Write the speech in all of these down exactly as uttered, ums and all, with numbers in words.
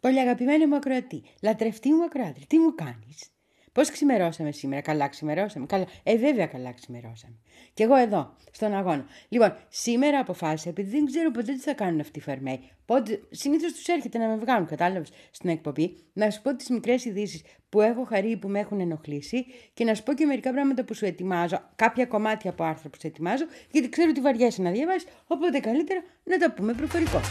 Πολύ αγαπημένη μου ακροατή, λατρευτή μου ακροάτρια, τι μου κάνεις? Πώς ξημερώσαμε σήμερα? Καλά ξημερώσαμε? Καλά. Ε, βέβαια καλά ξημερώσαμε. Κι εγώ εδώ, στον αγώνα. Λοιπόν, σήμερα αποφάσισα, επειδή δεν ξέρω ποτέ τι θα κάνουν αυτοί οι φαρμαίοι, συνήθως τους έρχεται να με βγάλουν, κατάλαβες, στην εκπομπή, να σου πω τις μικρές ειδήσεις που έχω χαρεί, που με έχουν ενοχλήσει και να σου πω και μερικά πράγματα που σου ετοιμάζω, κάποια κομμάτια από άρθρα που σου ετοιμάζω, γιατί ξέρω ότι βαριέσαι να διαβάσεις, οπότε καλύτερα να τα πούμε προφορικό.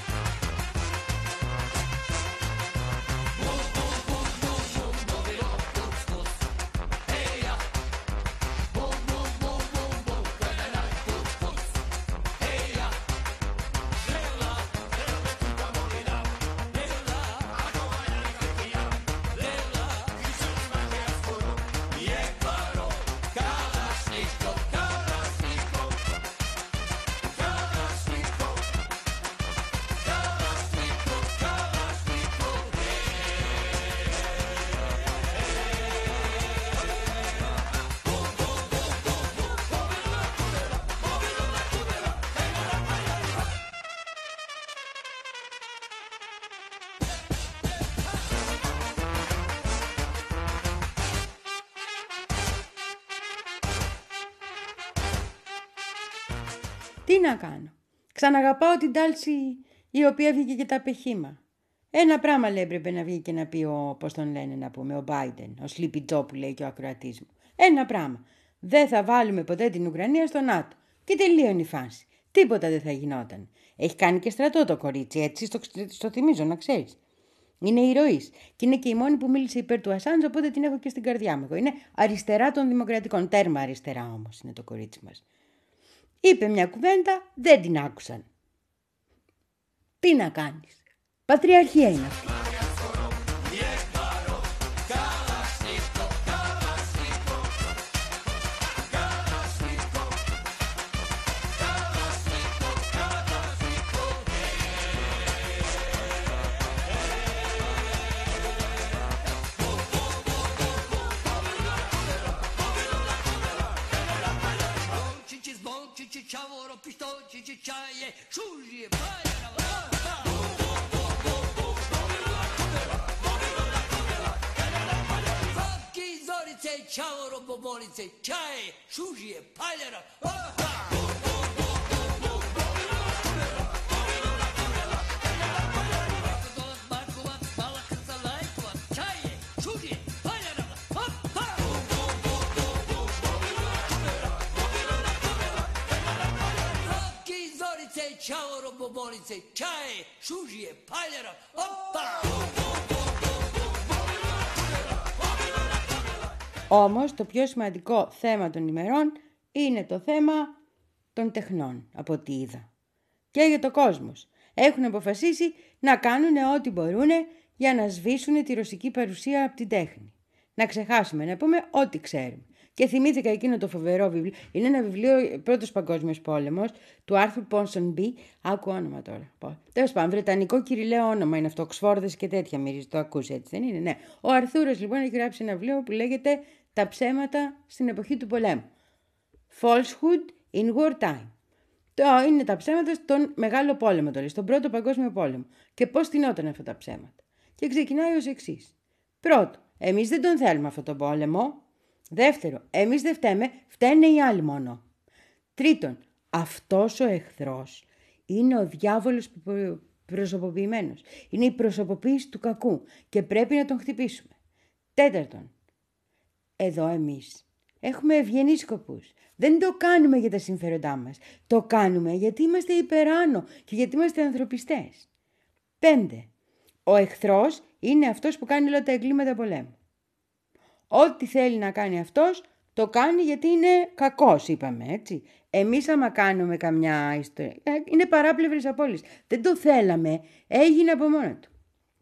Τι να κάνω? Ξαναγαπάω την Τάλση η οποία βγήκε και τα πεχήμα. Ένα πράγμα λέει έπρεπε να βγει και να πει ο, πώς τον λένε να πούμε, ο Biden, ο Sleepy Joe που λέει και ο ακροατής μου. Ένα πράγμα. Δεν θα βάλουμε ποτέ την Ουκρανία στο ΝΑΤΟ. Και τελείωνε η φάση. Τίποτα δεν θα γινόταν. Έχει κάνει και στρατό το κορίτσι, έτσι στο, στο θυμίζω να ξέρεις. Είναι ηρωής και είναι και η μόνη που μίλησε υπέρ του Ασάντζ, οπότε την έχω και στην καρδιά μου. Είναι αριστερά των δημοκρατικών, τέρμα αριστερά όμως είναι το κορίτσι μας. Είπε μια κουβέντα, δεν την άκουσαν. Τι να κάνεις? Πατριαρχία είναι αυτή. Όμως το πιο σημαντικό θέμα των ημερών είναι το θέμα των τεχνών, από ό,τι είδα. Και για το κόσμος. Έχουν αποφασίσει να κάνουν ό,τι μπορούν για να σβήσουν τη ρωσική παρουσία από την τέχνη. Να ξεχάσουμε, να πούμε ό,τι ξέρουμε. Και θυμήθηκα εκείνο το φοβερό βιβλίο. Είναι ένα βιβλίο, Πρώτος Παγκόσμιος Πόλεμος, του Άρθουρ Πόνσονμπι. Άκου όνομα τώρα. Τέλος πάντων, βρετανικό κυριλαίο όνομα είναι αυτό. Οξφόρδες και τέτοια μυρίζει. Το ακούσει έτσι, δεν είναι? Ναι. Ο Αρθούρος λοιπόν έχει γράψει ένα βιβλίο που λέγεται Τα ψέματα στην εποχή του πολέμου. Falsehood in wartime. Το είναι τα ψέματα στον Μεγάλο Πόλεμο, το λέει, στον Πρώτο Παγκόσμιο Πόλεμο. Και πώς τεινόταν αυτά τα ψέματα. Και ξεκινάει ως εξής. Πρώτο, εμείς δεν τον θέλουμε αυτόν τον πόλεμο. Δεύτερο, εμείς δεν φταίμε, φταίνε οι άλλοι μόνο. Τρίτον, αυτός ο εχθρός είναι ο διάβολος προσωποποιημένος. Είναι η προσωποποίηση του κακού και πρέπει να τον χτυπήσουμε. Τέταρτον, εδώ εμείς έχουμε ευγενείς σκοπούς. Δεν το κάνουμε για τα συμφέροντά μας. Το κάνουμε γιατί είμαστε υπεράνω και γιατί είμαστε ανθρωπιστές. Πέντε, ο εχθρός είναι αυτός που κάνει όλα τα εγκλήματα πολέμου. Ό,τι θέλει να κάνει αυτός, το κάνει γιατί είναι κακός, είπαμε, έτσι. Εμείς άμα κάνουμε καμιά ιστορία, είναι παράπλευρες απώλειες. Δεν το θέλαμε, έγινε από μόνο του.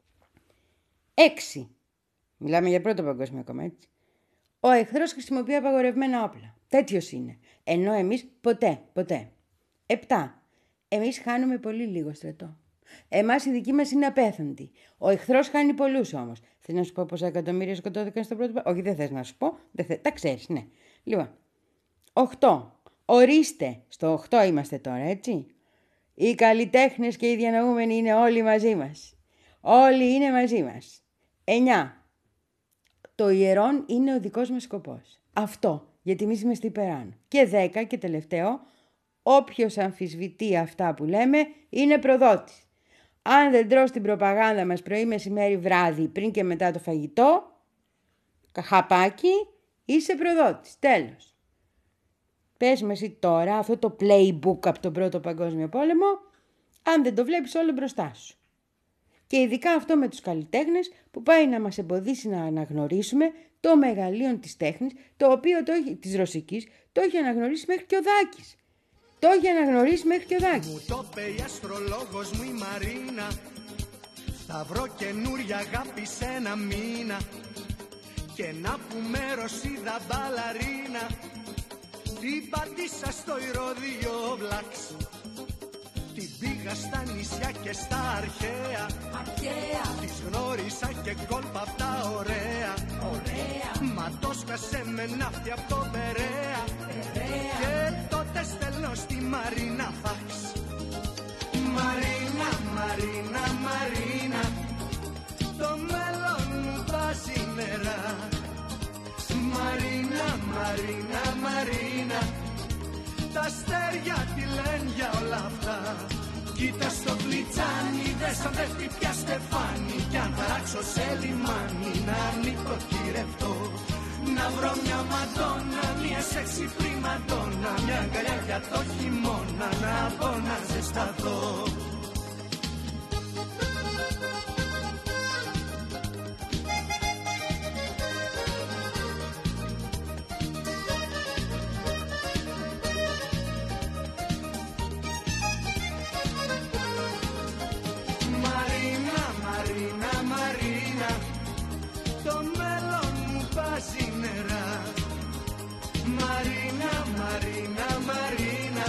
Έξι. Μιλάμε για Πρώτο Παγκόσμιο ακόμα, έτσι. Ο εχθρός χρησιμοποιεί απαγορευμένα όπλα. Τέτοιος είναι. Ενώ εμείς ποτέ, ποτέ. Επτά. Εμείς χάνουμε πολύ λίγο στρατό. Εμάς οι δικοί μας είναι απέθαντοι. Ο εχθρός χάνει πολλούς όμως. Θες να σου πω πόσα εκατομμύρια σκοτώθηκαν στο πρώτο? Όχι, δεν θες να σου πω. Δεν θες. Τα ξέρεις, ναι. Λοιπόν. Οχτώ. Ορίστε. Στο οχτώ είμαστε τώρα, έτσι. Οι καλλιτέχνες και οι διανοούμενοι είναι όλοι μαζί μας. Όλοι είναι μαζί μας. εννιά. Το ιερόν είναι ο δικός μας σκοπός. Αυτό, γιατί εμείς είμαστε υπεράνω. Και δέκα και τελευταίο, όποιος αμφισβητεί αυτά που λέμε είναι προδότης. Αν δεν τρως την προπαγάνδα μας πρωί, μεσημέρι, βράδυ, πριν και μετά το φαγητό, χαπάκι, είσαι προδότης. Τέλος. Πες με εσύ τώρα αυτό το playbook από τον Πρώτο Παγκόσμιο Πόλεμο, αν δεν το βλέπεις όλο μπροστά σου. Και ειδικά αυτό με τους καλλιτέχνες που πάει να μας εμποδίσει να αναγνωρίσουμε το μεγαλείο της τέχνης, το οποίο το έχει, της ρωσικής, το έχει αναγνωρίσει μέχρι και ο Δάκης. Το έχει αναγνωρίσει μέχρι και ο Δάκης. Μου το είπε η αστρολόγος μου η Μαρίνα, θα βρω καινούρια αγάπη σε ένα μήνα, και να πούμε Ρωσίδα μπαλαρίνα, την πατήσα στο ηρώδιο βλάξ. Την πήγα στα νησιά και στα αρχαία, αρχαία. Τις γνώρισα και κόλπα απ' τα ωραία, ωραία. Μα το σκάσε με ναύτη απ' το Περαία, και τότε στέλνω στη Μαρίνα φαξ. Μαρίνα, Μαρίνα, Μαρίνα, το μέλλον μου βάζει νερά. Μαρίνα, Μαρίνα, Μαρίνα, τα αστέρια τι λένε για όλα αυτά. Κοίτα στο πλιτσάνι, δες αν δεν πια στεφάνι, κι αν ταράξω σε λιμάνι να νοικοκυρευτώ, να βρω μια μαντόνα, μια σεξι πριμαντόνα, μια αγκαλιά για το χειμώνα, να πω να ζεσταθώ. Μαρίνα, Μαρίνα, Μαρίνα,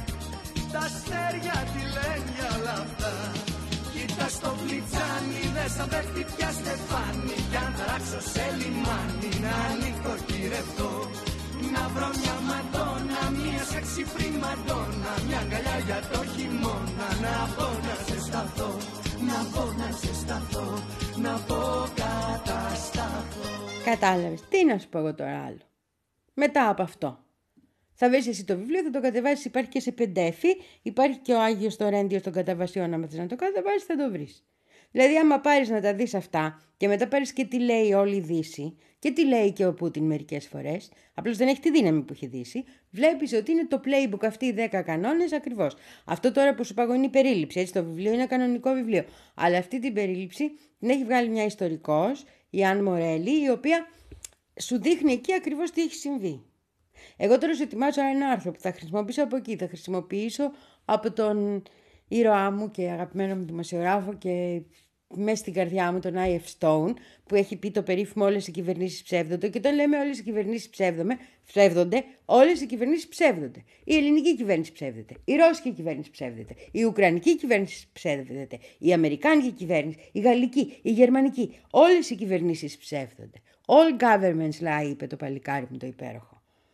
τα αστέρια τι λένε για όλα αυτά. Κοίτα στο πλιτσάνι, δες αν πέφτει πια στεφάνι, κι αν ταράξω σε λιμάνι να νοικοκυρευτώ, να βρω μια μαντόνα, μια σεξι πριμαντόνα, μια αγκαλιά για το χειμώνα, να πω να ζεσταθώ, να πω να ζεσταθώ, να πω κατασταθώ. Κατάλαβες, τι να σου πω εγώ τώρα άλλο. Μετά από αυτό. Θα βρεις εσύ το βιβλίο, θα το κατεβάσεις, υπάρχει και σε πεντέφι, υπάρχει και ο Άγιος Τορέντιος των καταβασιών, άμα θες να το κατεβάσεις θα το βρεις. Δηλαδή άμα πάρεις να τα δεις αυτά και μετά πάρεις και τι λέει όλη η Δύση και τι λέει και ο Πούτιν μερικές φορές, απλώς δεν έχει τη δύναμη που έχει Δύση, βλέπεις ότι είναι το playbook αυτοί οι δέκα κανόνες ακριβώς. Αυτό τώρα που σου είπα είναι η περίληψη, έτσι το βιβλίο είναι κανονικό βιβλίο, αλλά αυτή την περίληψη την έχει βγάλει μια ιστορικός, η Αν Μορέλη, η οποία σου δείχνει εκεί ακριβώς τι έχει συμβεί. Εγώ τώρα σου ετοιμάζω ένα άρθρο που θα χρησιμοποιήσω από εκεί. Θα χρησιμοποιήσω από τον ήρωά μου και αγαπημένο μου δημοσιογράφο και μέσα στην καρδιά μου τον άι εφ Stone, που έχει πει το περίφημο «Όλες οι κυβερνήσεις ψεύδονται». Και όταν λέμε «Όλες οι κυβερνήσεις ψεύδονται», όλες οι κυβερνήσεις ψεύδονται. Η ελληνική κυβέρνηση ψεύδεται, η ρώσικη κυβέρνηση ψεύδεται, η ουκρανική κυβέρνηση ψεύδεται, η αμερικάνικη κυβέρνηση, η γαλλική, η γερμανική. Όλες οι κυβερνήσεις ψεύδονται. All governments lie, είπε το παλικάρι μου το υπέροχο.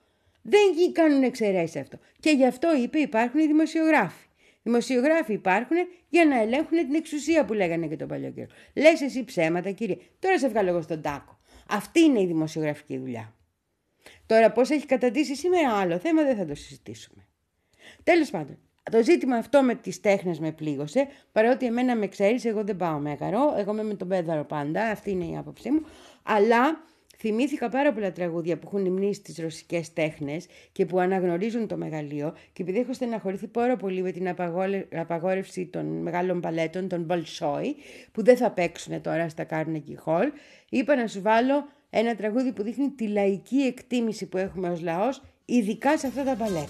Δεν κάνουν εξαιρέσεις αυτό. Και γι' αυτό είπε υπάρχουν οι δημοσιογράφοι. Δημοσιογράφοι υπάρχουν για να ελέγχουν την εξουσία που λέγανε και τον παλιό καιρό. Λες εσύ ψέματα, κύριε. Τώρα σε βγάλω εγώ στον τάκο. Αυτή είναι η δημοσιογραφική δουλειά. Τώρα πώς έχει καταντήσει σήμερα άλλο θέμα δεν θα το συζητήσουμε. Τέλος πάντων, το ζήτημα αυτό με τις τέχνες με πλήγωσε, παρότι εμένα με ξέρεις, εγώ δεν πάω μέγαρο, εγώ είμαι με τον πέδαρο πάντα, αυτή είναι η άποψή μου, αλλά θυμήθηκα πάρα πολλά τραγούδια που έχουν υμνήσει τις ρωσικές τέχνες και που αναγνωρίζουν το μεγαλείο, και επειδή έχω στεναχωρηθεί πάρα πολύ με την απαγόρευση των μεγάλων παλέτων, των Bolshoi, που δεν θα παίξουν τώρα στα Carnegie Hall, είπα να σου βάλω ένα τραγούδι που δείχνει τη λαϊκή εκτίμηση που έχουμε ως λαός, ειδικά σε αυτά τα παλέτα.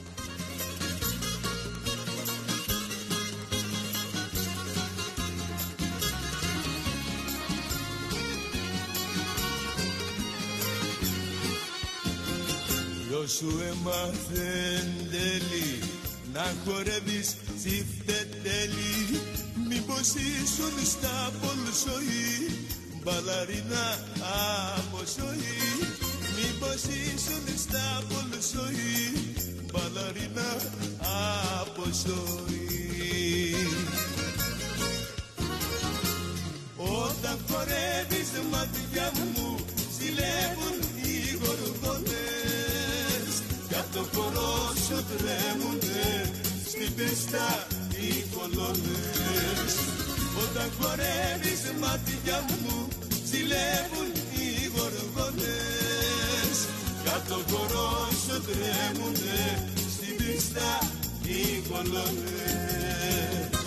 Σου έμαθε εν τέλει να χορεύεις τσιφτετέλη, μήπως ήσουν στα Bolshoi μπαλαρίνα από ζωή, μήπως ήσουν στα Bolshoi μπαλαρίνα από ζωή. Όταν χορεύεις μάτια μου ζηλεύουν οι γοργόνες, κι απ' το χορό σου τρέμουνε στην πίστα οι κολόνες. Όταν χορεύεις μάτια μου ζηλεύουν οι γοργόνες, κι απ' το χορό σου τρέμουνε στην πίστα οι κολόνες.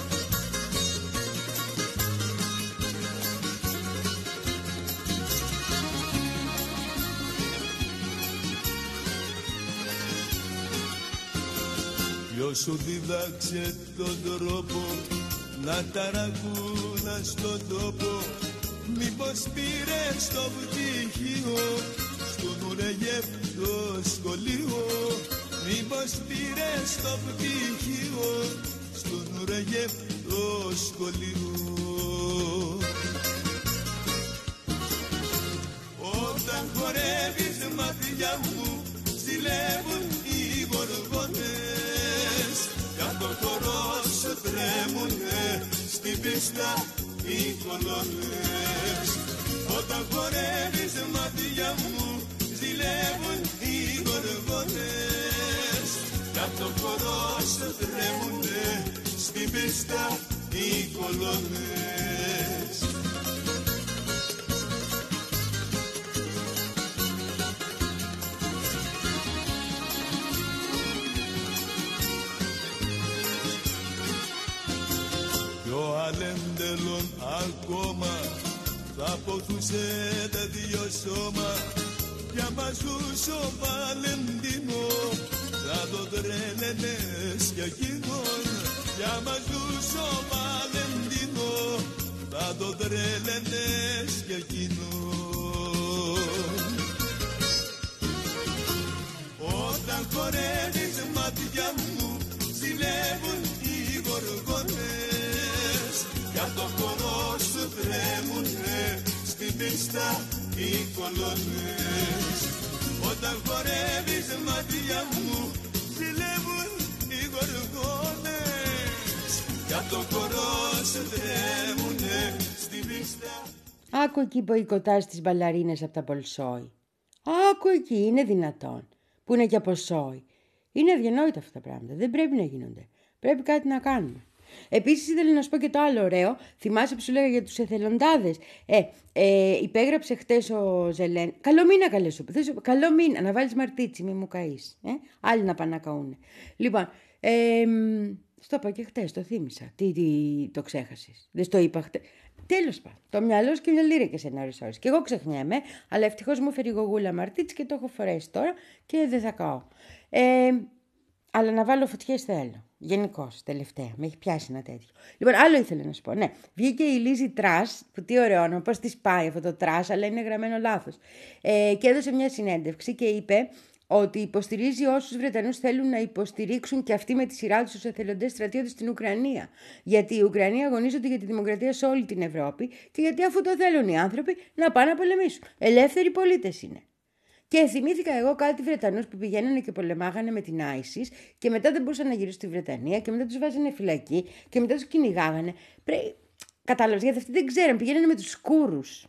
Ποιος σου δίδαξε τον τρόπο να ταρακούνας στον τόπο, μήπως πήρες το πτυχίο στο Νουρεγεφ το σχολείο, μήπως πήρες το πτυχίο στο Νουρεγεφ το σχολείο. Όταν χορεύεις μάτια μου ζηλεύουν οι γοργόνες, κι το χορό σου τρέμουνε στην πίστα οι κολόνες. Όταν χορεύεις μάτια μου ζηλεύουν οι γοργόνες, κι το χορό σου τρέμουνε στην πίστα οι κολόνες. Κι ο αλέντελον ακόμα θα ποθούσε τα δυο σώμα, για μαζούς ο Βαλεντίνο θα το τρέλαινες κι εκείνον, για μαζούς ο Βαλεντίνο θα το τρέλαινες κι εκείνον. Όταν χορεύεις μάτια μου ζηλεύουν οι γοργόνες, για το χορό σου τρέμουνε στην πίστα οι κολόνες. Όταν χορεύεις μάτια μου ζηλεύουν οι γοργόνες, για το χορό σου τρέμουνε στην πίστα. Άκου εκεί μποϊκοτάζ τις μπαλαρίνες από τα Πολσόη. Άκου εκεί, είναι δυνατόν. Που είναι και από Σόη. Είναι αδιανόητα αυτά τα πράγματα. Δεν πρέπει να γίνονται. Πρέπει κάτι να κάνουμε. Επίσης ήθελα να σου πω και το άλλο ωραίο. Θυμάσαι που σου λέγα για τους εθελοντάδες. Ε, ε, υπέγραψε χτες ο Ζελέν. Καλό μήνα καλέ σου. Καλό μήνα. Να βάλεις μαρτίτσι, μη μου καείς. Ε? Άλλοι να πάνε να καούνε. Λοιπόν, ε, στο είπα και χτες, το θύμισα. Τι, τι το ξέχασες. Δεν στο είπα χτες. Τέλος πάντων. Το μυαλό σου και μια λύρα και σε ένα ώρες. Και εγώ ξεχνιέμαι, αλλά ευτυχώς μου φέρει η γογούλα μαρτίτσι και το έχω φορέσει τώρα και δεν θα καώ. Ε, αλλά να βάλω φωτιές θέλω. Γενικώς, τελευταία. Με έχει πιάσει ένα τέτοιο. Λοιπόν, άλλο ήθελα να σου πω. Ναι, βγήκε η Λίζη Τρας, που τι ωραίο όνομα, πώς της πάει αυτό το Τρας, αλλά είναι γραμμένο λάθος. Ε, και έδωσε μια συνέντευξη και είπε ότι υποστηρίζει όσους Βρετανούς θέλουν να υποστηρίξουν και αυτοί με τη σειρά τους τους εθελοντές στρατιώτες στην Ουκρανία. Γιατί οι Ουκρανοί αγωνίζονται για τη δημοκρατία σε όλη την Ευρώπη και γιατί αφού το θέλουν οι άνθρωποι να πάνε να πολεμήσουν. Ελεύθεροι πολίτες είναι. Και θυμήθηκα εγώ κάτι Βρετανούς που πηγαίνανε και πολεμάγανε με την ISIS και μετά δεν μπορούσαν να γυρίσουν στη Βρετανία και μετά τους βάζανε φυλακή και μετά τους κυνηγάγανε. Πρέ... Κατάλαβες, γιατί αυτοί δεν ξέραν, πηγαίνανε με τους σκούρους.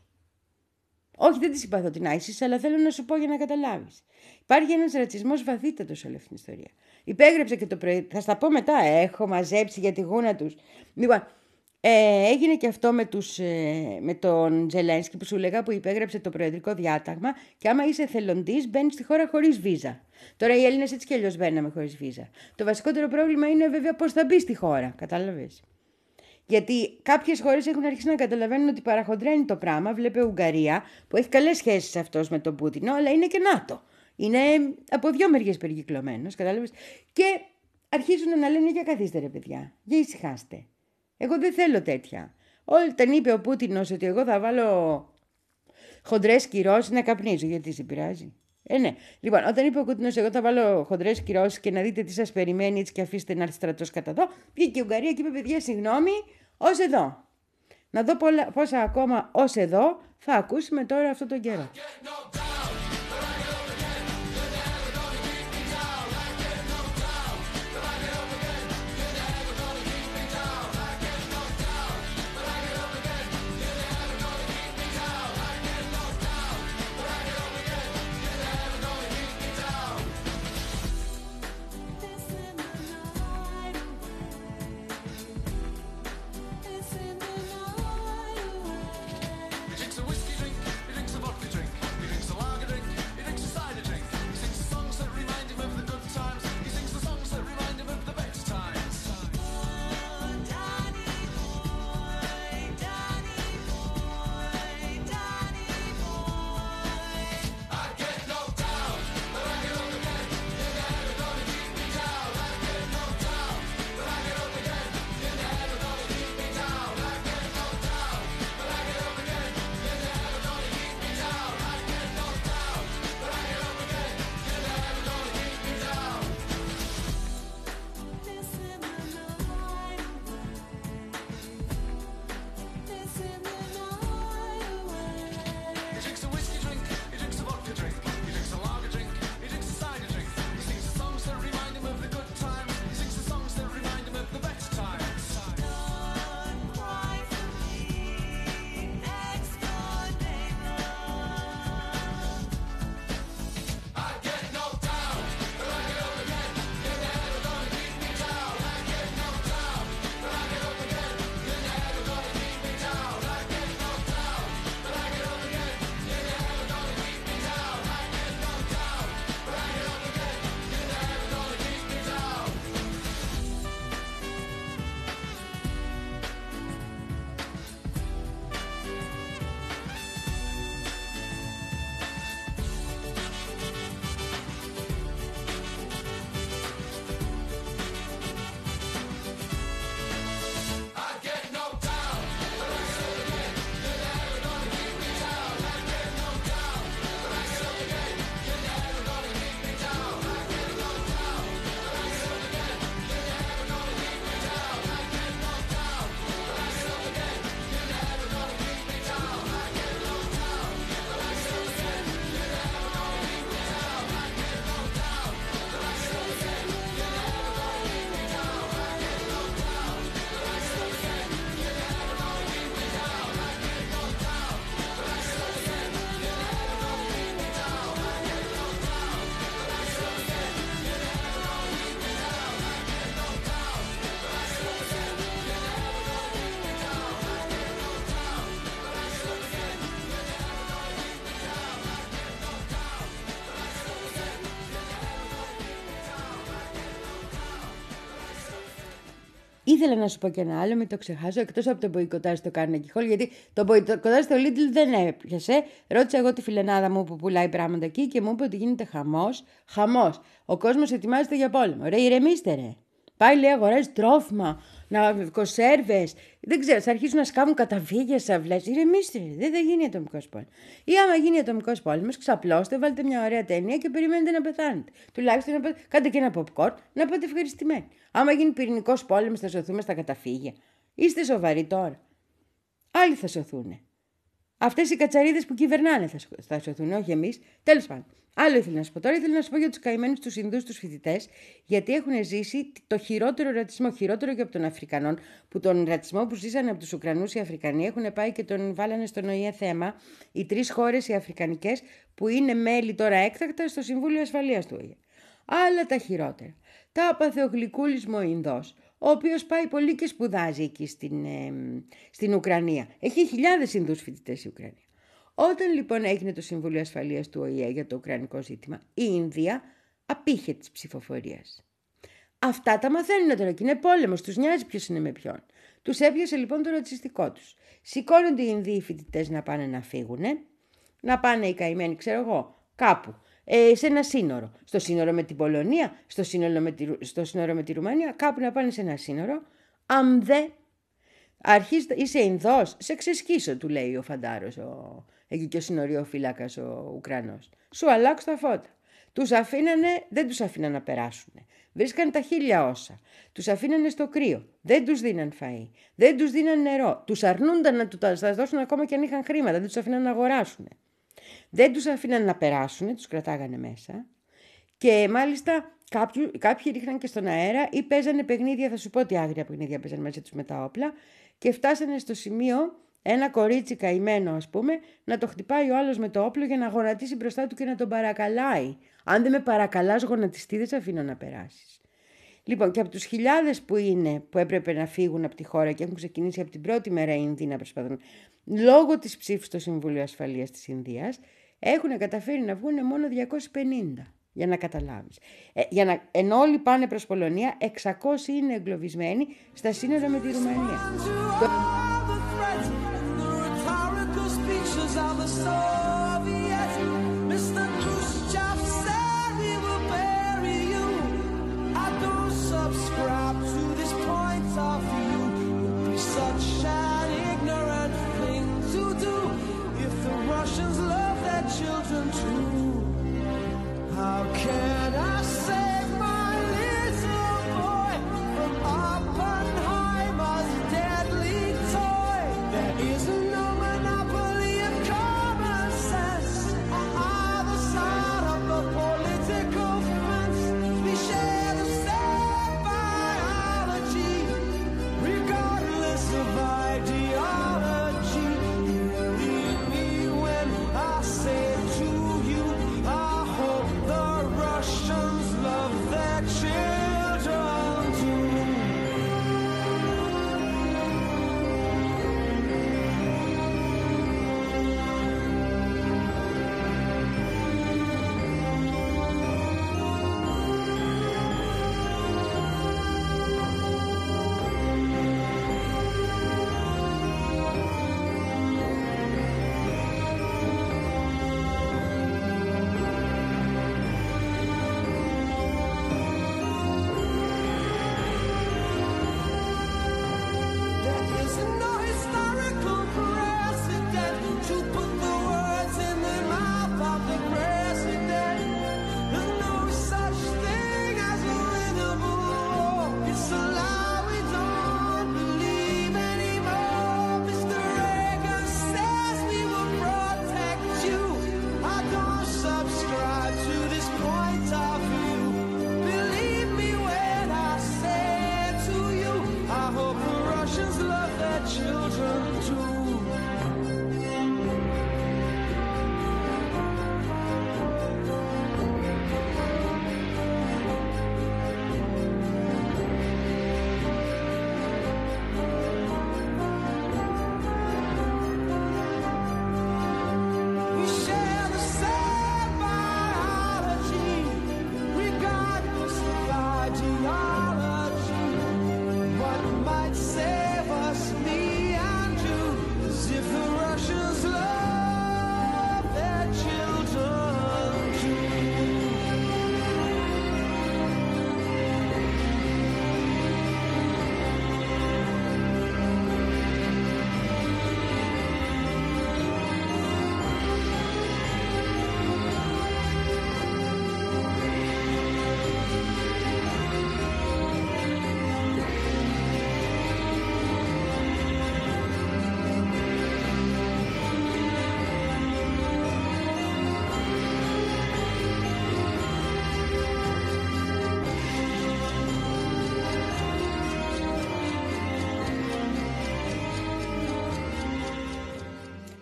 Όχι, δεν τη συμπαθώ την ISIS, αλλά θέλω να σου πω για να καταλάβεις. Υπάρχει ένας ρατσισμός βαθύτατος σε όλη αυτή την ιστορία. Υπέγραψε και το πρωί, θα στα πω μετά, έχω μαζέψει για τη γούνα τους. Λοιπόν, ε, έγινε και αυτό με, τους, ε, με τον Ζελένσκι που σου λέγα, που υπέγραψε το προεδρικό διάταγμα και άμα είσαι εθελοντής μπαίνεις στη χώρα χωρίς βίζα. Τώρα οι Έλληνες έτσι κι αλλιώς μπαίναμε χωρίς βίζα. Το βασικότερο πρόβλημα είναι βέβαια πώς θα μπει στη χώρα, κατάλαβες. Γιατί κάποιες χώρες έχουν αρχίσει να καταλαβαίνουν ότι παραχοντρένει το πράγμα. Βλέπε Ουγγαρία που έχει καλές σχέσεις αυτός με τον Πούτινο, αλλά είναι και ΝΑΤΟ. Είναι από δύο μεριές περικυκλωμένος, κατάλαβες. Και αρχίζουν να λένε για καθίστε ρε παιδιά, για ησυχάστε. Εγώ δεν θέλω τέτοια. Όταν είπε ο Πούτινος ότι εγώ θα βάλω χοντρές κυρώσεις να καπνίζω, γιατί σε πειράζει. Ε, ναι. Λοιπόν, όταν είπε ο Πούτινος, εγώ θα βάλω χοντρές κυρώσεις και να δείτε τι σας περιμένει, έτσι και αφήστε να έρθει στρατός κατά εδώ, βγήκε η Ουγγαρία και είπε: παιδιά, συγγνώμη, ως εδώ. Να δω πολλά, πόσα ακόμα ως εδώ θα ακούσουμε τώρα αυτόν τον καιρό. ήθελα να σου πω και ένα άλλο, μην το ξεχάσω, εκτός από το μποϊκοτάζ στο Carnegie Hall, γιατί το μποϊκοτάζ στο Lidl δεν έπιασε. Ρώτησα εγώ τη φιλενάδα μου που πουλάει πράγματα εκεί και μου είπε ότι γίνεται χαμός. Χαμός. Ο κόσμος ετοιμάζεται για πόλεμο. Ρε, ηρεμήστε ρε. Πάει, λέει, αγοράζει τρόφιμα, να κονσέρβες. Δεν ξέρω, θα αρχίσουν να σκάβουν καταφύγιες, αυλές. Ηρεμήστε, ρε. Δεν θα γίνει ατομικός πόλεμος. Ή άμα γίνει ατομικός πόλεμος, ξαπλώστε, βάλτε μια ωραία ταινία και περιμένετε να πεθάνετε. Τουλάχιστον να πάτε, κάντε και ένα popcorn, να πάτε ευχαριστημένοι. Άμα γίνει πυρηνικός πόλεμος, θα σωθούμε στα καταφύγια. Είστε σοβαροί τώρα. Άλλοι θα σωθούν. Αυτές οι κατσαρίδες που κυβερνάνε θα, θα σωθούν, όχι εμείς. Τέλος πάντων. Άλλο ήθελα να σου πω τώρα. Ήθελα να σου πω για τους καημένους τους Ινδούς, τους φοιτητές, γιατί έχουν ζήσει το χειρότερο ρατσισμό, χειρότερο και από τον Αφρικανών, που τον ρατσισμό που ζήσανε από τους Ουκρανούς οι Αφρικανοί έχουν πάει και τον βάλανε στον Ο Η Ε θέμα. Οι τρεις χώρες οι αφρικανικές που είναι μέλη τώρα έκτακτα στο Συμβούλιο Ασφαλείας του Ο Η Ε. Άλλα τα χειρότερα. Τα έπαθε ο Γλυκούλης μου ο Ινδός, ο οποίος πάει πολύ και σπουδάζει εκεί στην, ε, στην Ουκρανία. Έχει χιλιάδες Ινδούς φοιτητές η Ουκρανία. Όταν λοιπόν έγινε το Συμβούλιο Ασφαλείας του Ο Η Ε για το ουκρανικό ζήτημα, η Ινδία απήχε της ψηφοφορίας. Αυτά τα μαθαίνουν τώρα και είναι πόλεμος, τους νοιάζει ποιος είναι με ποιον. Τους έπιασε λοιπόν το ρατσιστικό τους. Σηκώνονται οι Ινδοί φοιτητές να πάνε να φύγουνε, να πάνε οι καημένοι, ξέρω εγώ, κάπου. Ε, σε ένα σύνορο. Στο σύνορο με την Πολωνία, στο σύνορο με τη, στο σύνορο με τη Ρουμανία, κάπου να πάνε σε ένα σύνορο. Αν δε αρχίζει, είσαι Ινδός, σε ξεσκίσω, του λέει ο φαντάρος, ο, εκεί και ο συνοριοφύλακας ο Ουκρανός. Σου αλλάξω τα φώτα. Τους αφήνανε, δεν τους αφήναν να περάσουν. Βρίσκαν τα χίλια όσα. Τους αφήνανε στο κρύο. Δεν τους δίναν φαΐ. Δεν τους δίναν νερό. Τους αρνούνταν να τους τα δώσουν ακόμα και αν είχαν χρήματα. Δεν τους αφήναν να αγοράσουν. Δεν τους αφήναν να περάσουν, τους κρατάγανε μέσα και μάλιστα κάποιοι, κάποιοι ρίχναν και στον αέρα ή παίζανε παιχνίδια, θα σου πω τι άγρια παιχνίδια παίζανε μέσα τους με τα όπλα και φτάσανε στο σημείο ένα κορίτσι καημένο ας πούμε να το χτυπάει ο άλλος με το όπλο για να γονατίσει μπροστά του και να τον παρακαλάει. Αν δεν με παρακαλάς γονατιστή δεν σε αφήνω να περάσεις. Λοιπόν, και από τους χιλιάδες που είναι που έπρεπε να φύγουν από τη χώρα και έχουν ξεκινήσει από την πρώτη μέρα οι Ινδοί να προσπαθούν, λόγω της ψήφου στο Συμβούλιο Ασφαλείας της Ινδίας, έχουν καταφέρει να βγουν μόνο διακόσιοι πενήντα, για να καταλάβεις. Ε, για να, ενώ όλοι πάνε προς Πολωνία, εξακόσιοι είναι εγκλωβισμένοι στα σύνορα με τη Ρουμανία. Children too. How can I save my little boy from Oppenheimer's deadly toy? There is no monopoly of common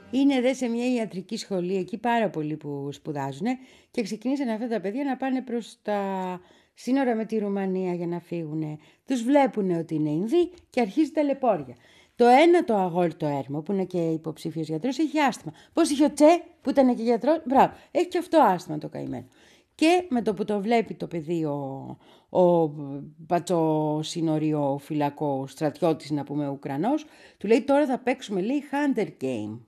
Είναι δε σε μια ιατρική σχολή, εκεί πάρα πολλοί που σπουδάζουν και ξεκινήσαν αυτά τα παιδιά να πάνε προς τα σύνορα με τη Ρουμανία για να φύγουν. Τους βλέπουν ότι είναι Ινδοί και αρχίζει τα λεπόρια. Το ένα το αγόρι το Έρμο που είναι και υποψήφιος γιατρός έχει άσθμα. Πώς είχε ο Τσε που ήταν και γιατρός, μπράβο, έχει και αυτό άσθμα το καημένο. Και με το που το βλέπει το παιδί ο, ο πατσοσυνοριό φυλακό στρατιώτης, να πούμε Ουκρανός, του λέει τώρα θα παίξουμε, λέει, Hunter Game.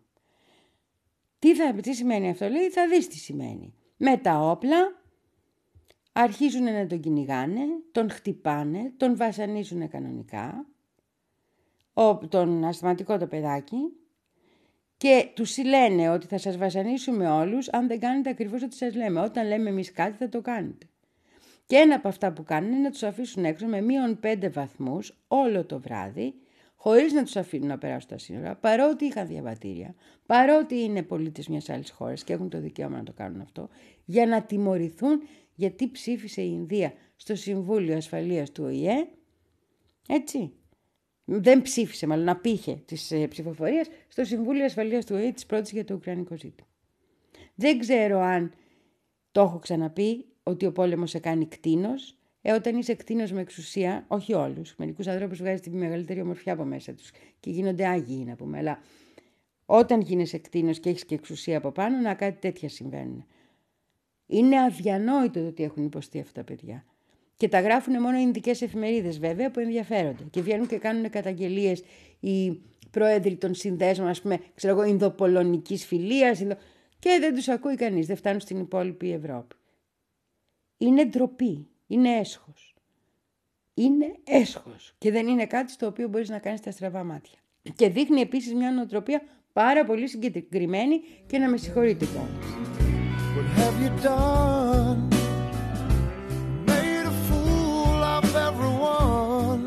Τι, θα, τι σημαίνει αυτό, λέει, θα δεις τι σημαίνει. Με τα όπλα αρχίζουν να τον κυνηγάνε, τον χτυπάνε, τον βασανίζουν κανονικά, ο, τον ασθματικό το παιδάκι, και τους λένε ότι θα σας βασανίσουμε όλους αν δεν κάνετε ακριβώς ό,τι σας λέμε. Όταν λέμε εμείς κάτι θα το κάνετε. Και ένα από αυτά που κάνουν είναι να τους αφήσουν έξω με μείον πέντε βαθμούς όλο το βράδυ, χωρίς να τους αφήνουν να περάσουν τα σύνορα, παρότι είχαν διαβατήρια, παρότι είναι πολίτες μιας άλλης χώρας και έχουν το δικαίωμα να το κάνουν αυτό, για να τιμωρηθούν γιατί ψήφισε η Ινδία στο Συμβούλιο Ασφαλείας του Ο Η Ε, έτσι. Δεν ψήφισε, μάλλον απήχε της ε, ψηφοφορίας στο Συμβούλιο Ασφαλείας του Ο Η Ε της πρώτης για το Ουκρανικό ζήτημα. Δεν ξέρω αν το έχω ξαναπεί ότι ο πόλεμος σε κάνει κτήνος. Ε, όταν είσαι κτήνος με εξουσία, όχι όλους, μερικούς ανθρώπους βγάζει τη μεγαλύτερη ομορφιά από μέσα τους και γίνονται άγιοι, να πούμε. Αλλά όταν γίνεσαι κτήνος και έχεις και εξουσία από πάνω, να κάτι τέτοια συμβαίνουν. Είναι αδιανόητο το ότι έχουν υποστεί αυτά τα παιδιά. Και τα γράφουν μόνο οι ειδικές εφημερίδες, βέβαια, που ενδιαφέρονται. Και βγαίνουν και κάνουν καταγγελίες οι πρόεδροι των συνδέσμων, ας πούμε, ξέρω εγώ, Ινδοπολωνικής φιλίας, Ινδο... και δεν τους ακούει κανείς, δεν φτάνουν στην υπόλοιπη Ευρώπη. Είναι ντροπή, είναι έσχος. Είναι έσχος και δεν είναι κάτι στο οποίο μπορείς να κάνεις τα στραβά μάτια. Και δείχνει επίσης μια νοοτροπία πάρα πολύ συγκεκριμένη και να με συγχωρείτε κιόλας. What have you done? Made a fool of everyone.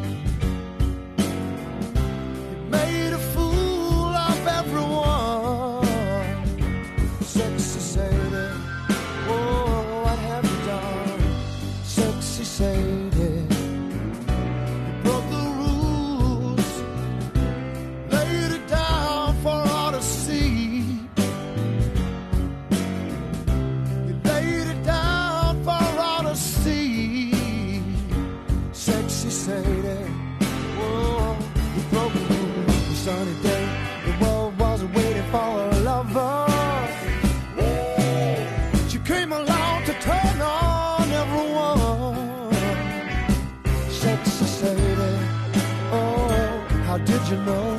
You made a fool of everyone. Sexy Sadie, oh, what have you done? Sexy Sadie, you broke the rules, laid it down for all to see. Sadie, whoa, you broke the rules. The sunny day, the world was waiting for a lover. She came along to turn on everyone. Sexy Sadie, oh, how did you know?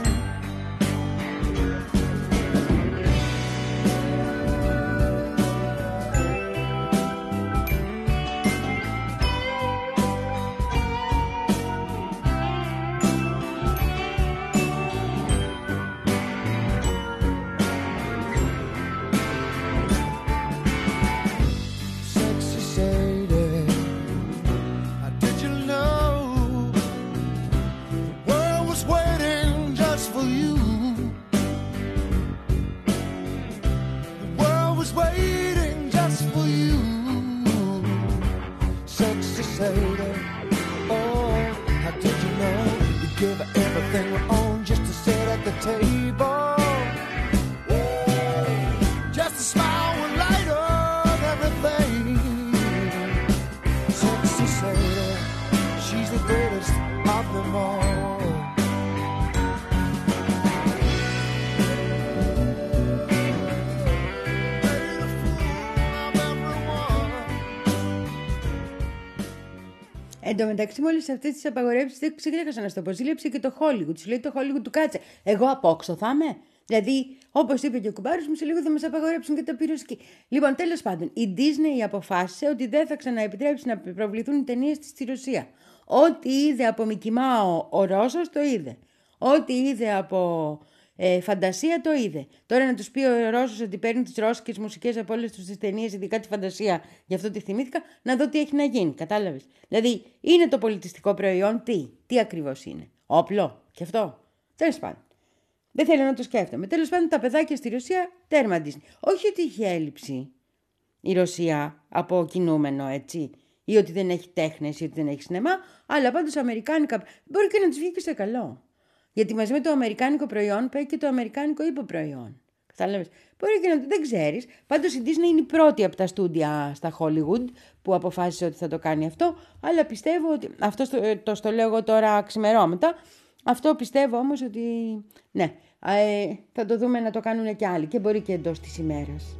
Εν τω μεταξύ, μόλις αυτές τις απαγορεύσεις δεν ξέχασα να στο πω. Ζήλεψε και το Hollywood. Σου λέει το Hollywood του κάτσε. Εγώ απόξω θα είμαι. Δηλαδή, όπως είπε και ο κουμπάρος μου, σε λίγο θα μας απαγορέψουν και τα πυροσική. Λοιπόν, τέλος πάντων, η Disney αποφάσισε ότι δεν θα ξαναεπιτρέψει να προβληθούν οι ταινίες της στη Ρωσία. Ό,τι είδε από Μικημάο ο Ρώσος το είδε. Ό,τι είδε από ε, φαντασία το είδε. Τώρα να τους πει ο Ρώσος ότι παίρνει τις ρώσικες μουσικές από όλες τις ταινίες, ειδικά τη φαντασία, γι' αυτό τη θυμήθηκα, να δω τι έχει να γίνει. Κατάλαβες. Δηλαδή, είναι το πολιτιστικό προϊόν τι, τι ακριβώς είναι. Όπλο, και αυτό. Τέλος πάντων. Δεν θέλω να το σκέφτομαι. Τέλος πάντων, τα παιδάκια στη Ρωσία τέρμα Disney. Όχι ότι είχε έλλειψη η Ρωσία από κινούμενο, έτσι, ή ότι δεν έχει τέχνες ή ότι δεν έχει σινεμά, αλλά πάντως αμερικάνικα. Μπορεί και να τους βγει και στο καλό. Γιατί μαζί με το αμερικάνικο προϊόν πάει και το αμερικάνικο υποπροϊόν. Κατάλαβες. Μπορεί και να το δεν ξέρεις. Πάντως η Disney είναι η πρώτη από τα στούντια στα Hollywood που αποφάσισε ότι θα το κάνει αυτό. Αλλά πιστεύω ότι. Αυτό το, το στο λέω εγώ τώρα ξημερώματα. Αυτό πιστεύω όμως ότι. Ναι, ε, θα το δούμε να το κάνουν και άλλοι. Και μπορεί και εντός της ημέρας.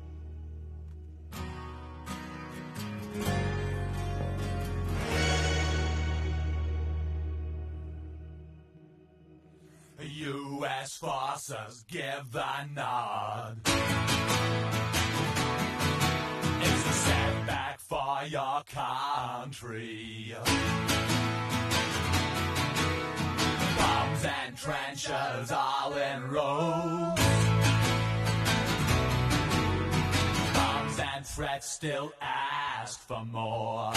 U S forces give the nod. It's a setback for your country. Bombs and trenches all in rows. Bombs and threats still ask for more.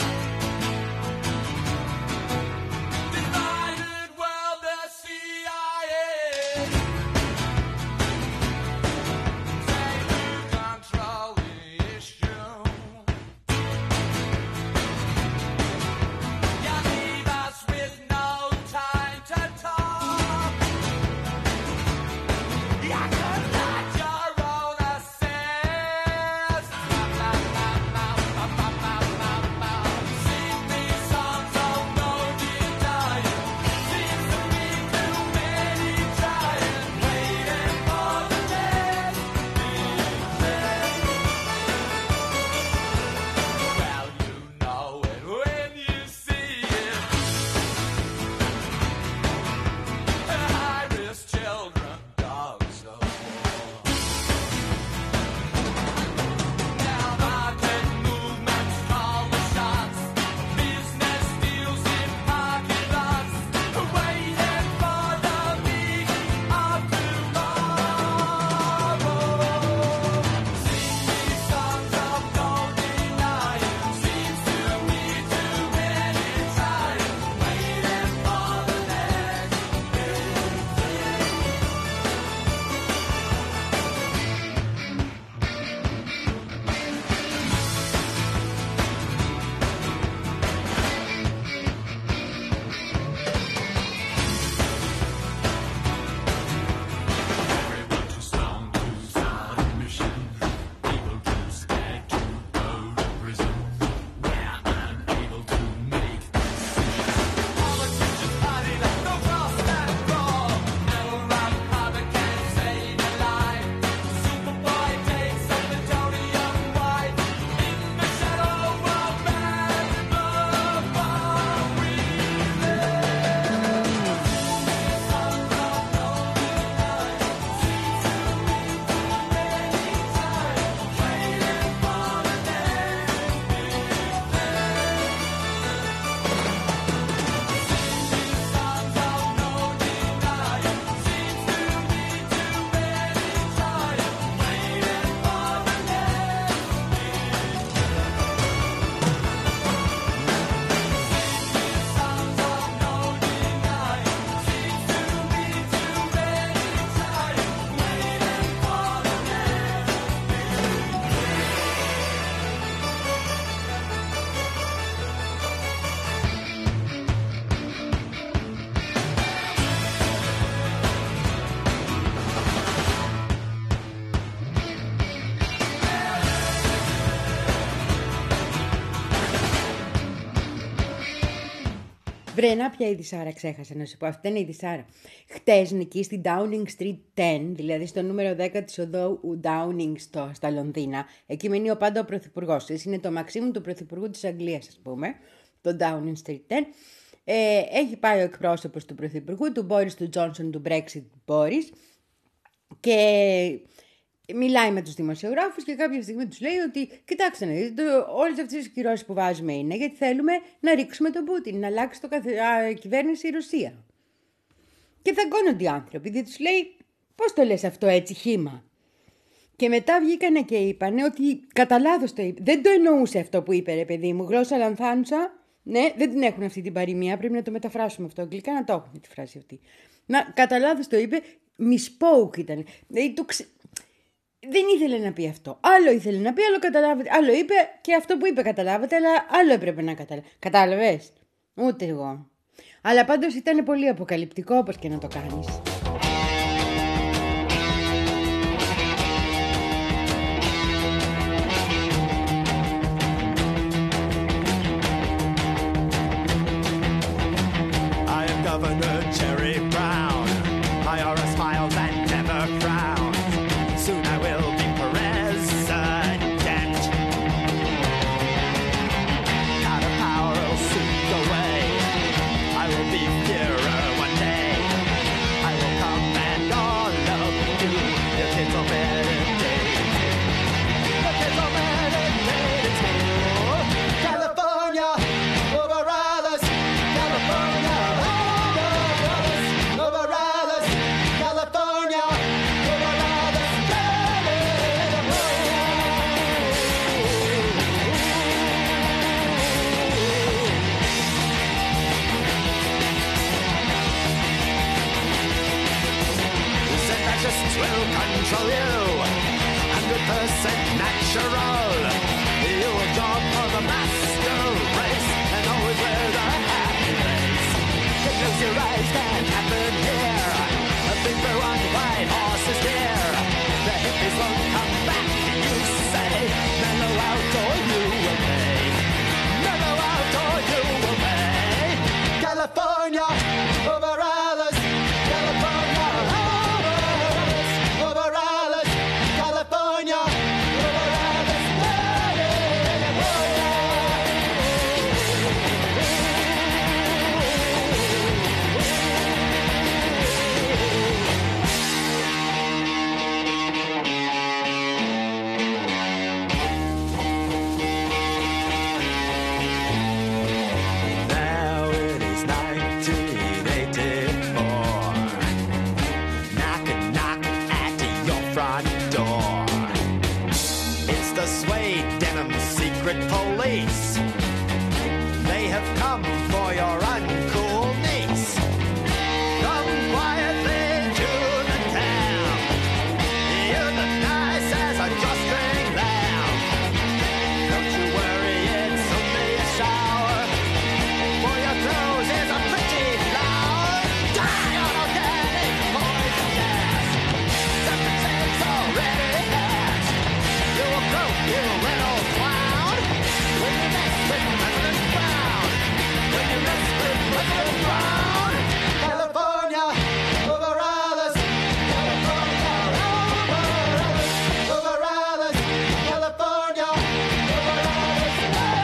Βρε, να πια η Δησάρα, ξέχασα να σου πω. Αυτή είναι η Δησάρα. Χτες εκεί στην Downing Street δέκα, δηλαδή στο νούμερο δέκα της οδού Downing στο, στα Λονδίνα, εκεί μένει ο πάντα ο πρωθυπουργός. Είναι το μαξίμου του πρωθυπουργού της Αγγλίας, ας πούμε, το Downing Street δέκα. Ε, έχει πάει ο εκπρόσωπος του πρωθυπουργού, του Μπόρις του Τζόνσον, του Brexit Μπόρις, και μιλάει με τους δημοσιογράφους και κάποια στιγμή τους λέει ότι κοιτάξτε να δείτε, όλες αυτές τις κυρώσεις που βάζουμε είναι γιατί θέλουμε να ρίξουμε τον Πούτιν, να αλλάξει το καθε... α, κυβέρνηση η Ρωσία. Και δαγκώνονται οι άνθρωποι, γιατί τους λέει πώς το λες αυτό έτσι χύμα. Και μετά βγήκανε και είπανε ότι κατά λάθος το είπε. Δεν το εννοούσε αυτό που είπε, ρε παιδί μου, γλώσσα λανθάνουσα. Ναι, δεν την έχουν αυτή την παροιμία, πρέπει να το μεταφράσουμε αυτό αγγλικά, να το έχουμε τη φράση αυτή. Να, κατά λάθος το είπε, misspoke ήταν. Δηλαδή, το ξε... Δεν ήθελε να πει αυτό. Άλλο ήθελε να πει, άλλο καταλάβατε. Άλλο είπε και αυτό που είπε καταλάβατε, αλλά άλλο έπρεπε να καταλάβετε. Κατάλαβες? Ούτε εγώ. Αλλά πάντως ήταν πολύ αποκαλυπτικό όπως και να το κάνεις. I am Governor Jerry Brown. I are a smiles and never frowns. Soon I will be president. Out of power will soon go away. I will be Führer one day. I will command all of you. Your kids will meditate. Your kids will meditate too. California, over Alice. California, over Alice. Over Alice. California, over Alice. Said fascists will control you. Hundred percent natural. You will job for the master race and always wear the happy face. Get close your eyes, can't happen here. A big blue and white horse is here. The hippies won't come back, you say. Mellow out or you will pay. Mellow out or you will pay. California, over Alice. California, over Alice. Over Alice. California, over Alice. Now it is nineteen eighty-four. Knock and knock at your front door. It's the suede denim secret police. They have come for your uncool niece. Come quietly to the town. You're the nice as a drawstring lamb. Don't you worry, it's only a shower. For your clothes is a pretty flower. Die on organic poison gas. Something's already passed. You will croak, you little clown. When you mess with President Brown. When you mess with President Brown. California, over Alice. California, over Alice. Over Alice. California, over Alice.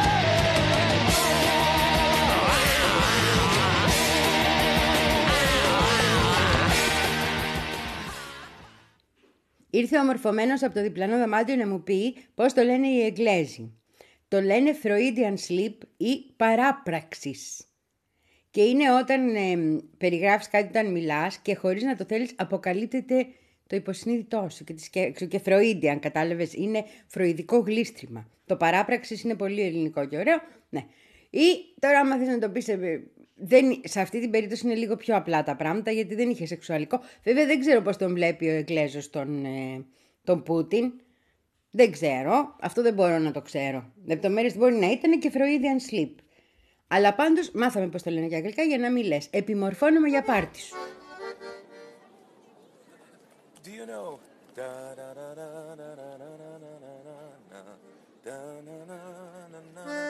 Ήρθε ο μορφωμένος από το διπλανό δωμάτιο να μου πει πώς το λένε οι Εγγλέζοι. Το λένε Freudian slip ή παράπραξης. Και είναι όταν ε, περιγράφεις κάτι όταν μιλάς και χωρίς να το θέλεις αποκαλύπτεται το υποσυνείδητό σου και, τη σκέψη σου. Και Freudian, κατάλαβες, είναι φροηδικό γλίστριμα. Το παράπραξης είναι πολύ ελληνικό και ωραίο. Ναι. Ή τώρα άμα θες να το πεις, ε, δεν, σε αυτή την περίπτωση είναι λίγο πιο απλά τα πράγματα γιατί δεν είχε σεξουαλικό. Βέβαια δεν ξέρω πώς τον βλέπει ο Εγγλέζος τον, ε, τον Πούτιν. Δεν ξέρω, αυτό δεν μπορώ να το ξέρω. Λεπτομέρειες μπορεί να ήταν και Freudian slip. Αλλά πάντως μάθαμε πώς το λένε και αγγλικά για να μην λες. Επιμορφώνομαι για πάρτι σου. Do you know? Da da da da da da da da da da da da da da.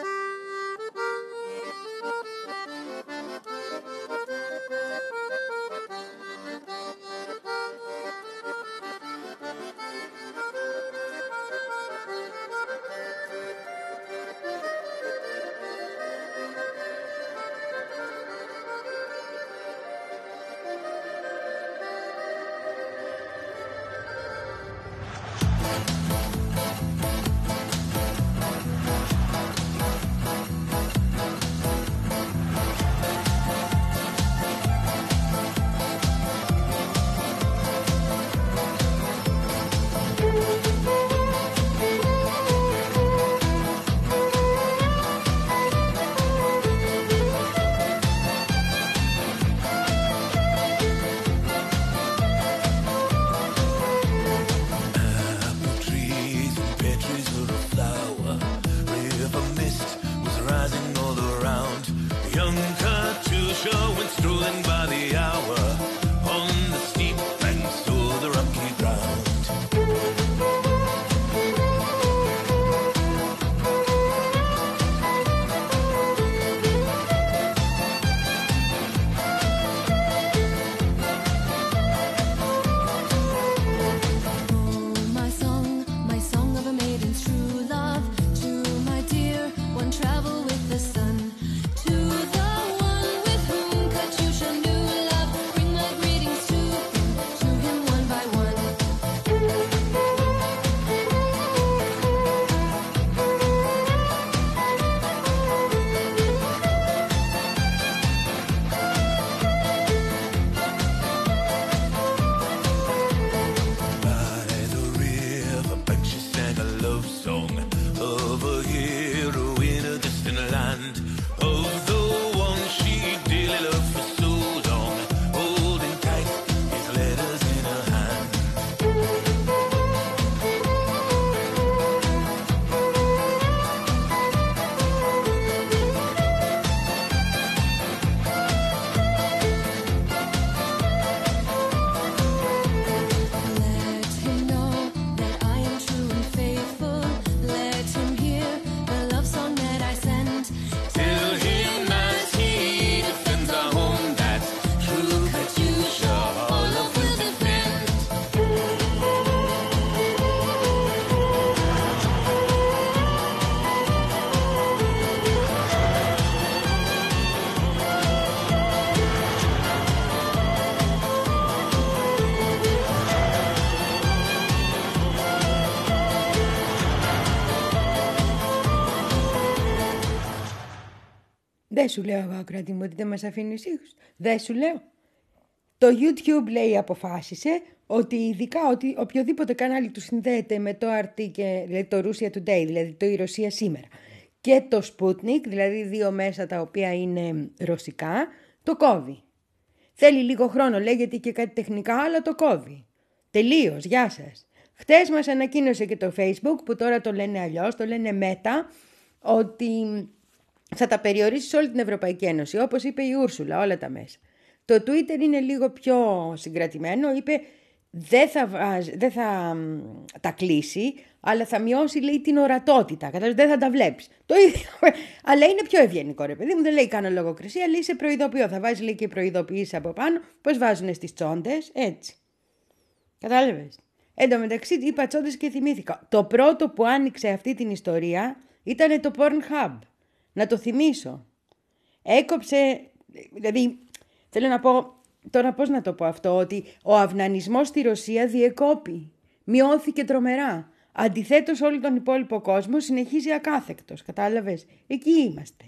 Δεν σου λέω εγώ, Ακροατή μου, ότι δεν μας αφήνει ησύχους. Δεν σου λέω. Το YouTube, λέει, αποφάσισε ότι ειδικά ότι οποιοδήποτε κανάλι του συνδέεται με το αρ τι, και, δηλαδή το Russia Today, δηλαδή το η Ρωσία σήμερα, και το Sputnik, δηλαδή δύο μέσα τα οποία είναι ρωσικά, το κόβει. Θέλει λίγο χρόνο, λέγεται και κάτι τεχνικά, αλλά το κόβει. Τελείως, γεια σας. Χτες μας ανακοίνωσε και το Facebook, που τώρα το λένε αλλιώς, το λένε Meta, ότι θα τα περιορίσει σε όλη την Ευρωπαϊκή Ένωση, όπως είπε η Ούρσουλα, όλα τα μέσα. Το Twitter είναι λίγο πιο συγκρατημένο, είπε δεν θα, βάζ, δεν θα τα κλείσει, αλλά θα μειώσει, λέει, την ορατότητα. Κατάλαβες, δεν θα τα βλέπεις. Το ίδιο, αλλά είναι πιο ευγενικό, ρε παιδί μου, δεν λέει κάνω λογοκρισία, λέει σε προειδοποιώ. Θα βάζει, λέει, και προειδοποιήσεις από πάνω, πώς βάζουν στις τσόντες, έτσι. Κατάλαβες. Εν τω μεταξύ είπα τσόντες και θυμήθηκα. Το πρώτο που άνοιξε αυτή την ιστορία ήταν το Pornhub. Να το θυμίσω. Έκοψε, δηλαδή, θέλω να πω, τώρα πώς να το πω αυτό, ότι ο αυνανισμός στη Ρωσία διεκόπη. Μειώθηκε τρομερά. Αντιθέτως όλο τον υπόλοιπο κόσμο συνεχίζει ακάθεκτος. Κατάλαβες. Εκεί είμαστε.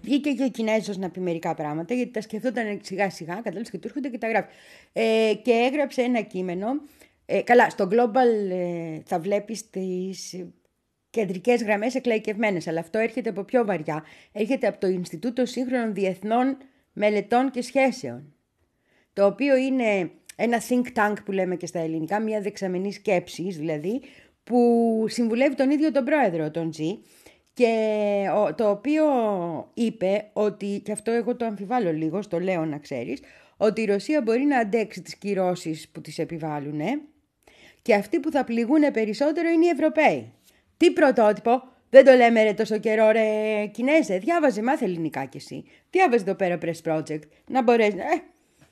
βγήκε και ο Κινέζος να πει μερικά πράγματα, γιατί τα σκεφτόταν σιγά σιγά, κατάλαβες, και του έρχονται και τα γράφει. Ε, και έγραψε ένα κείμενο. Ε, καλά, στο Global ε, θα βλέπεις τις κεντρικές γραμμές εκλαϊκευμένες, αλλά αυτό έρχεται από πιο βαριά. Έρχεται από το Ινστιτούτο Σύγχρονων Διεθνών Μελετών και Σχέσεων, το οποίο είναι ένα think tank που λέμε και στα ελληνικά, μια δεξαμενή σκέψης δηλαδή, που συμβουλεύει τον ίδιο τον πρόεδρο, τον Τζι, και το οποίο είπε ότι, και αυτό εγώ το αμφιβάλλω λίγο, στο λέω να ξέρεις, ότι η Ρωσία μπορεί να αντέξει τις κυρώσεις που τις επιβάλλουν και αυτοί που θα πληγούν περισσότερο είναι οι Ευρωπαίοι. Τι πρωτότυπο, δεν το λέμε ρε τόσο καιρό ρε Κινέζε, διάβαζε, μάθε ελληνικά κι εσύ, διάβαζε το πέρα Press Project, να μπορέσει, ε.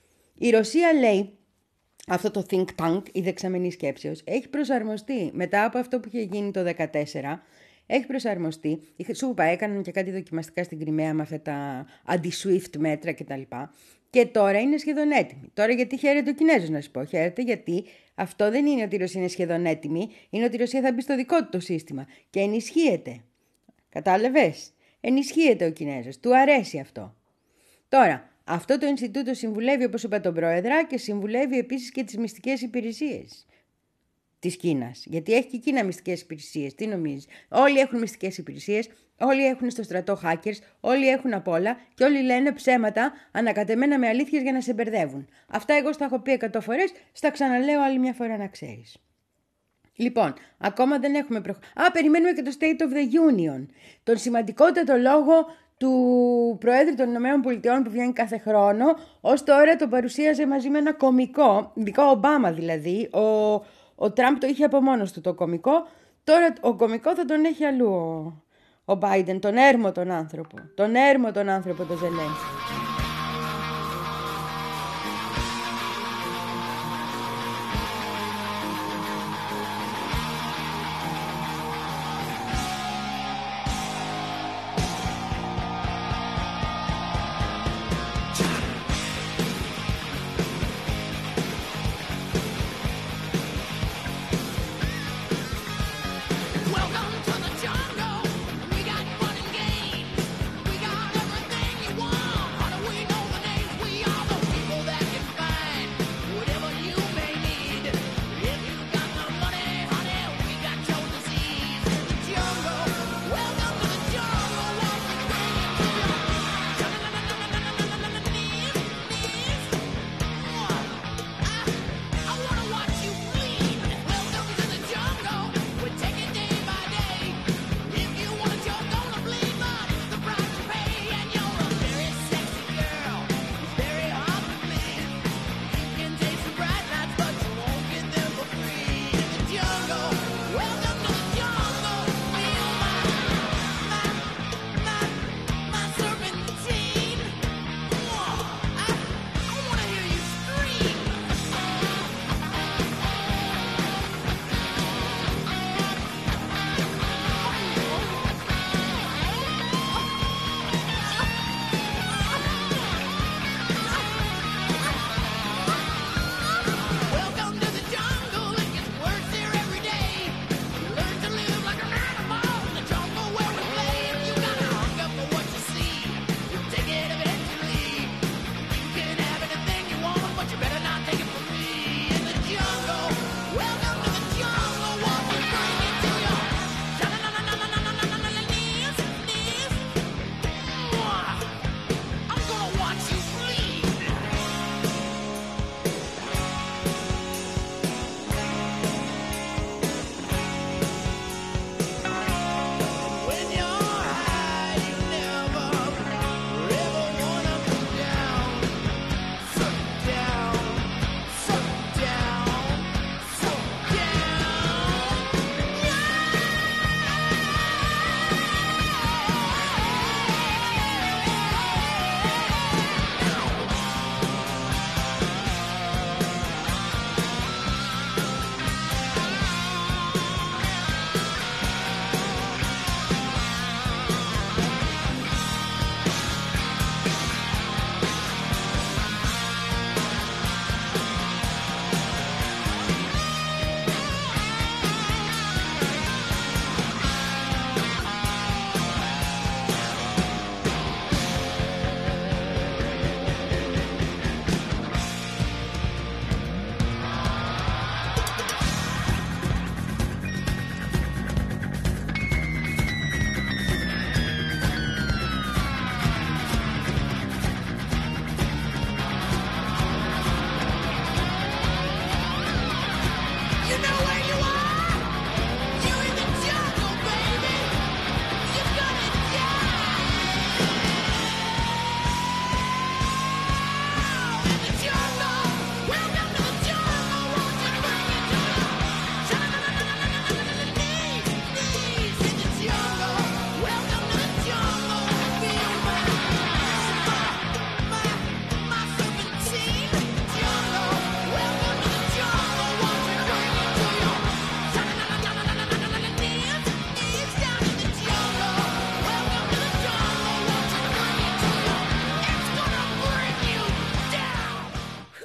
Η Ρωσία λέει, αυτό το think tank, η δεξαμενή σκέψεως, έχει προσαρμοστεί μετά από αυτό που είχε γίνει το δύο χιλιάδες δεκατέσσερα. Έχει προσαρμοστεί. Σου είπα, έκαναν και κάτι δοκιμαστικά στην Κριμαία με αυτά τα αντι-Swift μέτρα κτλ. Και τώρα είναι σχεδόν έτοιμη. Τώρα γιατί χαίρεται ο Κινέζος, να σου πω. Χαίρεται γιατί αυτό δεν είναι ότι η Ρωσία είναι σχεδόν έτοιμη, είναι ότι η Ρωσία θα μπει στο δικό του το σύστημα και ενισχύεται. Κατάλαβες? Ενισχύεται ο Κινέζος. Του αρέσει αυτό. Τώρα, αυτό το Ινστιτούτο συμβουλεύει, όπως είπα, τον Πρόεδρα και συμβουλεύει επίσης και τις μυστικές υπηρεσίες της Κίνας. Γιατί έχει και η Κίνα μυστικές υπηρεσίες. Τι νομίζεις? Όλοι έχουν μυστικές υπηρεσίες, όλοι έχουν στο στρατό hackers, όλοι έχουν απ' όλα και όλοι λένε ψέματα ανακατεμένα με αλήθειες για να σε μπερδεύουν. Αυτά εγώ στα έχω πει εκατό φορές, στα ξαναλέω άλλη μια φορά να ξέρεις. Λοιπόν, ακόμα δεν έχουμε προχωρήσει. Α, περιμένουμε και το State of the Union. Τον σημαντικότατο λόγο του Προέδρου των Ηνωμένων Πολιτειών που βγαίνει κάθε χρόνο. Ως τώρα το παρουσίαζε μαζί με ένα κωμικό, ειδικά ο Ομπάμα δηλαδή. Ο, ο Τραμπ το είχε από μόνος του το κωμικό. Τώρα ο κωμικό θα τον έχει αλλού ο, ο Biden, τον έρμο τον άνθρωπο. Τον έρμο τον άνθρωπο τον Ζελένσκι. We got fun and games. We got everything you want. How do we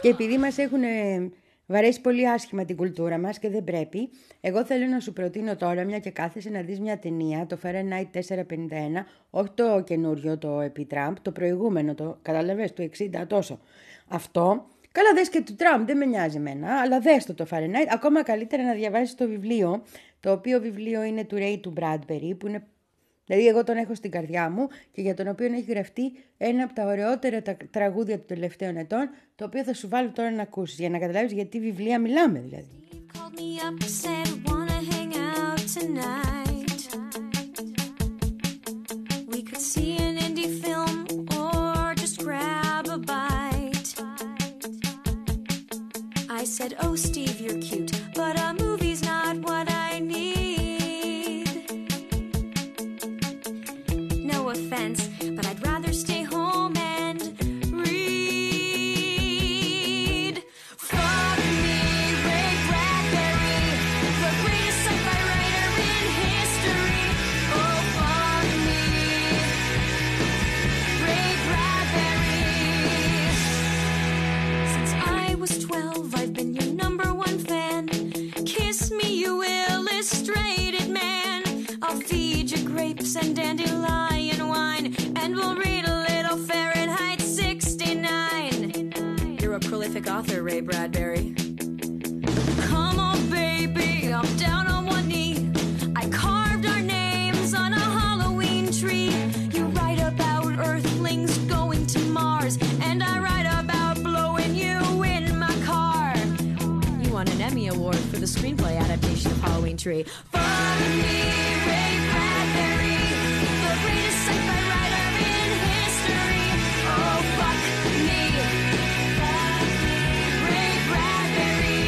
Και επειδή μας έχουν βαρέσει πολύ άσχημα την κουλτούρα μας και δεν πρέπει, εγώ θέλω να σου προτείνω τώρα, μια και κάθεσαι να δεις μια ταινία, το Fahrenheit τετρακόσια πενήντα ένα, όχι το καινούριο, το επί Τραμπ, το προηγούμενο, το καταλαβες, του εξήντα τόσο. Αυτό, καλά δες και του Τραμπ, δεν με νοιάζει εμένα, αλλά δες το το Fahrenheit, ακόμα καλύτερα να διαβάσεις το βιβλίο, το οποίο βιβλίο είναι του Ray του Bradbury, που είναι, δηλαδή εγώ τον έχω στην καρδιά μου και για τον οποίο έχει γραφτεί ένα από τα ωραιότερα τα τραγούδια των τελευταίων ετών, το οποίο θα σου βάλω τώρα να ακούσεις, για να καταλάβεις γιατί βιβλία μιλάμε δηλαδή. I said, oh, Steve, you're cute, but a movie's not what I need. No offense, but I'd rather stay home and read. Fuck me, Ray Bradbury, the greatest sci-fi writer in history. Oh, fuck me, Ray Bradbury. Since I was twelve, I've been your number one fan. Kiss me, you illustrated man. I'll feed you grapes and dandelion wine, and we'll read a little Fahrenheit sixty-nine. You're a prolific author, Ray Bradbury. Come on, baby, I'm down on one knee. I carved our names on a Halloween tree. You write about Earthlings going to Mars, and I write about blowing you in my car. You won an Emmy Award for the screenplay adaptation of Halloween Tree. Fuck me, Ray Bradbury, the greatest sci-fi writer in history. Oh, fuck me, Ray Bradbury.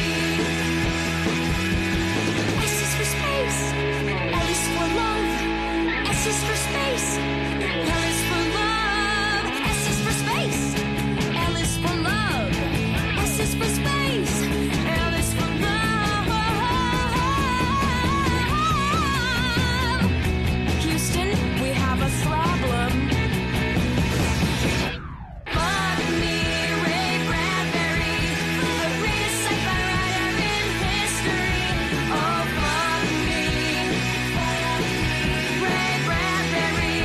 S is for space, L is for love, S is for space, L is for love, S is for space, L is for love, S is for space, L is for love. Houston, we have a problem. Fuck me, Ray Bradbury, the greatest sci-fi writer in history. Oh, fuck me, Ray Bradbury.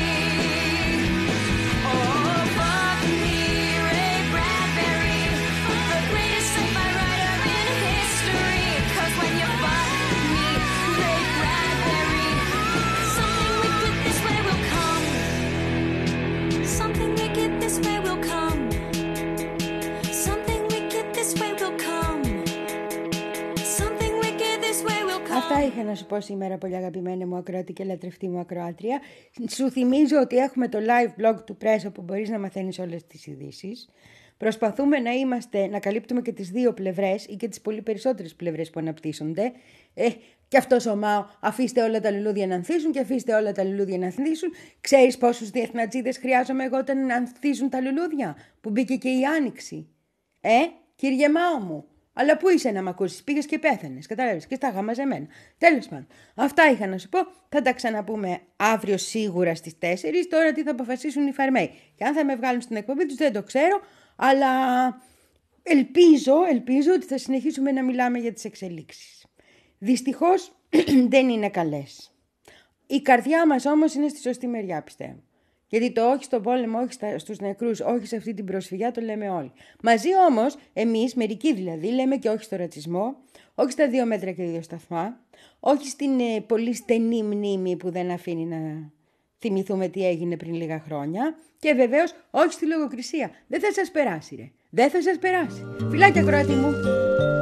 Oh, fuck me, Ray Bradbury, the greatest sci-fi writer in history. 'Cause when you fuck me, Ray Bradbury, something wicked this way will come. Something wicked this way will come. Something wicked this way will come. Something wicked this way will come. Αυτά είχα να σου πω σήμερα, πολύ αγαπημένη μου ακροατή και λατρευτή μου ακροάτρια. Σου θυμίζω ότι έχουμε το live blog του Press, όπου μπορείς να μαθαίνεις όλες τις ειδήσεις. Προσπαθούμε να είμαστε, να καλύπτουμε και τις δύο πλευρές ή και τις πολύ περισσότερες πλευρές που αναπτύσσονται. Ε, και αυτός ο Μάο, αφήστε όλα τα λουλούδια να ανθίσουν και αφήστε όλα τα λουλούδια να ανθίσουν. Ξέρεις πόσους διεθνατζίδες χρειάζομαι εγώ όταν ανθίζουν τα λουλούδια, που μπήκε και η Άνοιξη. Ε, κύριε Μάο μου, αλλά πού είσαι να μ' ακούσεις, πήγες και πέθανες, κατάλαβες, και στα είχα μαζεμένα. Τέλος πάντων, αυτά είχα να σου πω, θα τα ξαναπούμε αύριο σίγουρα στις τέσσερις, τώρα τι θα αποφασίσουν οι φαρμαίοι. Και αν θα με βγάλουν στην εκπομπή τους δεν το ξέρω, αλλά ελπίζω, ελπίζω ότι θα συνεχίσουμε να μιλάμε για τις εξελίξεις. Δυστυχώς δεν είναι καλές. Η καρδιά μας όμως είναι στη σωστή μεριά, πιστεύω. Γιατί το όχι στον πόλεμο, όχι στα, στους νεκρούς, όχι σε αυτή την προσφυγιά το λέμε όλοι. Μαζί όμως, εμείς, μερικοί δηλαδή, λέμε και όχι στο ρατσισμό, όχι στα δύο μέτρα και δύο σταθμά, όχι στην ε, πολύ στενή μνήμη που δεν αφήνει να θυμηθούμε τι έγινε πριν λίγα χρόνια και βεβαίως όχι στη λογοκρισία. Δεν θα σας περάσει ρε, δεν θα σας περάσει. Φιλάκια, Κροάτη μου.